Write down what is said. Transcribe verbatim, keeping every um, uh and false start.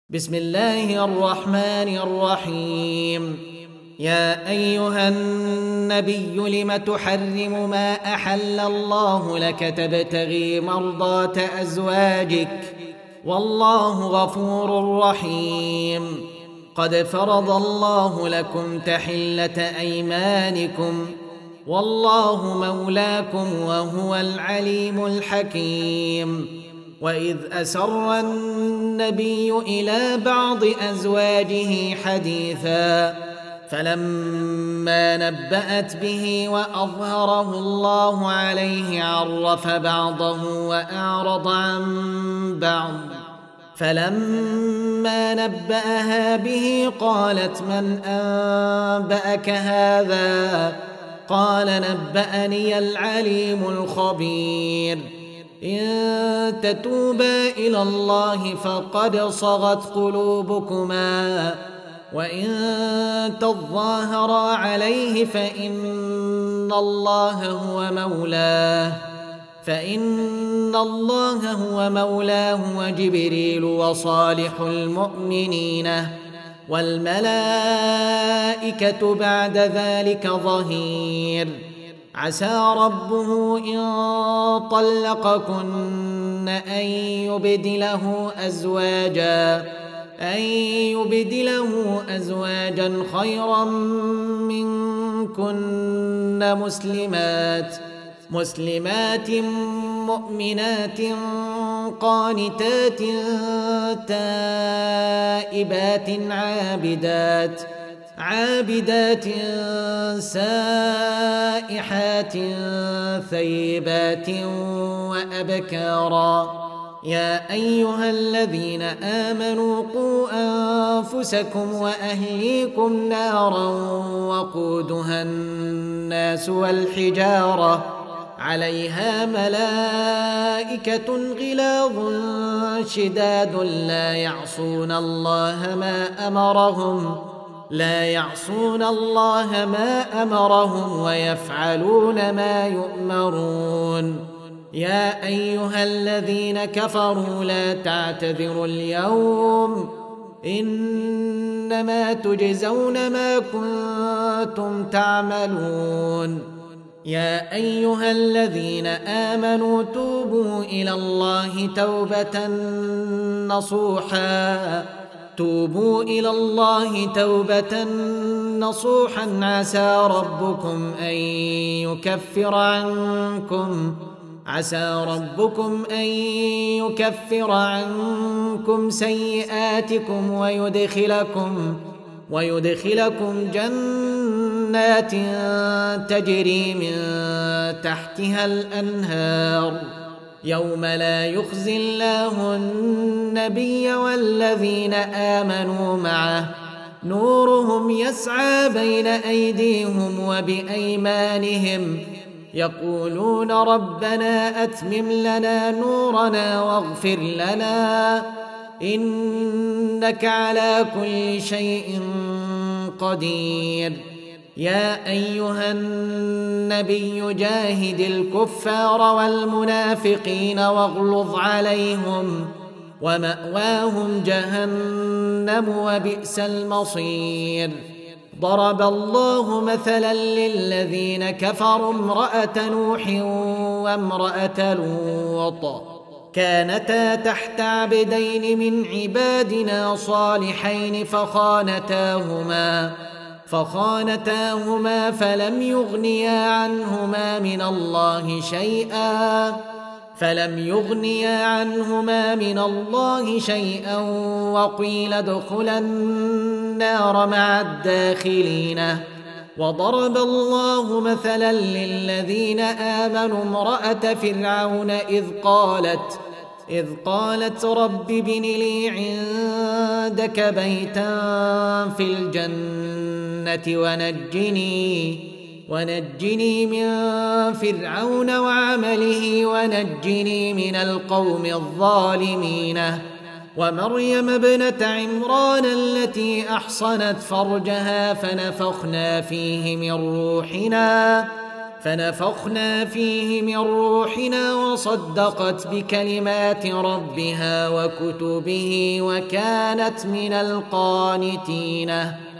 بسم الله الرحمن الرحيم. يا أيها النبي لم تحرم ما أحل الله لك تبتغي مرضات أزواجك والله غفور رحيم. قد فرض الله لكم تحلة أيمانكم والله مولاكم وهو العليم الحكيم. وإذ أسر النبي إلى بعض أزواجه حديثا فلما نبأت به وأظهره الله عليه عرف بعضه وأعرض عن بعض فلما نبأها به قالت من أنبأك هذا؟ قال نبأني العليم الخبير. إن تتوبا إلى الله فقد صغت قلوبكما وإن تظاهرا عليه فإن الله هو مولاه فإن الله هو مولاه وجبريل وصالح المؤمنين والملائكة بعد ذلك ظهير. عسى ربه إن طلقكن أن يبدله أزواجا أن يبدله أزواجا خيرا منكن مسلمات مسلمات مؤمنات قانتات تائبات عابدات عابدات سائحات ثيبات وأبكارا. يا أيها الذين آمنوا قوا أنفسكم وأهليكم نارا وقودها الناس والحجارة عليها ملائكة غلاظ شداد لا يعصون الله ما أمرهم لا يعصون الله ما أمرهم ويفعلون ما يؤمرون. يا أيها الذين كفروا لا تعتذروا اليوم إنما تجزون ما كنتم تعملون. يا أيها الذين آمنوا توبوا إلى الله توبة نصوحا توبوا إلى الله توبة نصوحا عسى ربكم أن يكفر عنكم عسى ربكم أن يكفر عنكم سيئاتكم ويدخلكم ويدخلكم جنات تجري من تحتها الأنهار يوم لا يخزي الله النبي والذين آمنوا معه نورهم يسعى بين أيديهم وبأيمانهم يقولون ربنا أتمم لنا نورنا واغفر لنا إنك على كل شيء قدير. يا أيها النبي جاهد الكفار والمنافقين واغلظ عليهم ومأواهم جهنم وبئس المصير. ضرب الله مثلا للذين كفروا امرأة نوح وامرأة لوط كانتا تحت عبدين من عبادنا صالحين فخانتاهما فخانتاهما فلم يغنيا عنهما من الله شيئا فلم يغنيا عنهما من الله شيئا وقيل ادخلا النار مع الداخلين. وضرب الله مثلا للذين آمنوا امرأة فرعون إذ قالت إذ قالت رب ابن لي عندك بيتا في الجنة ونجني ونجني من فرعون وعمله ونجني من القوم الظالمين. ومريم ابنة عمران التي أحصنت فرجها فنفخنا فيه من روحنا فنفخنا فيه من روحنا وصدقت بكلمات ربها وكتبه وكانت من القانتين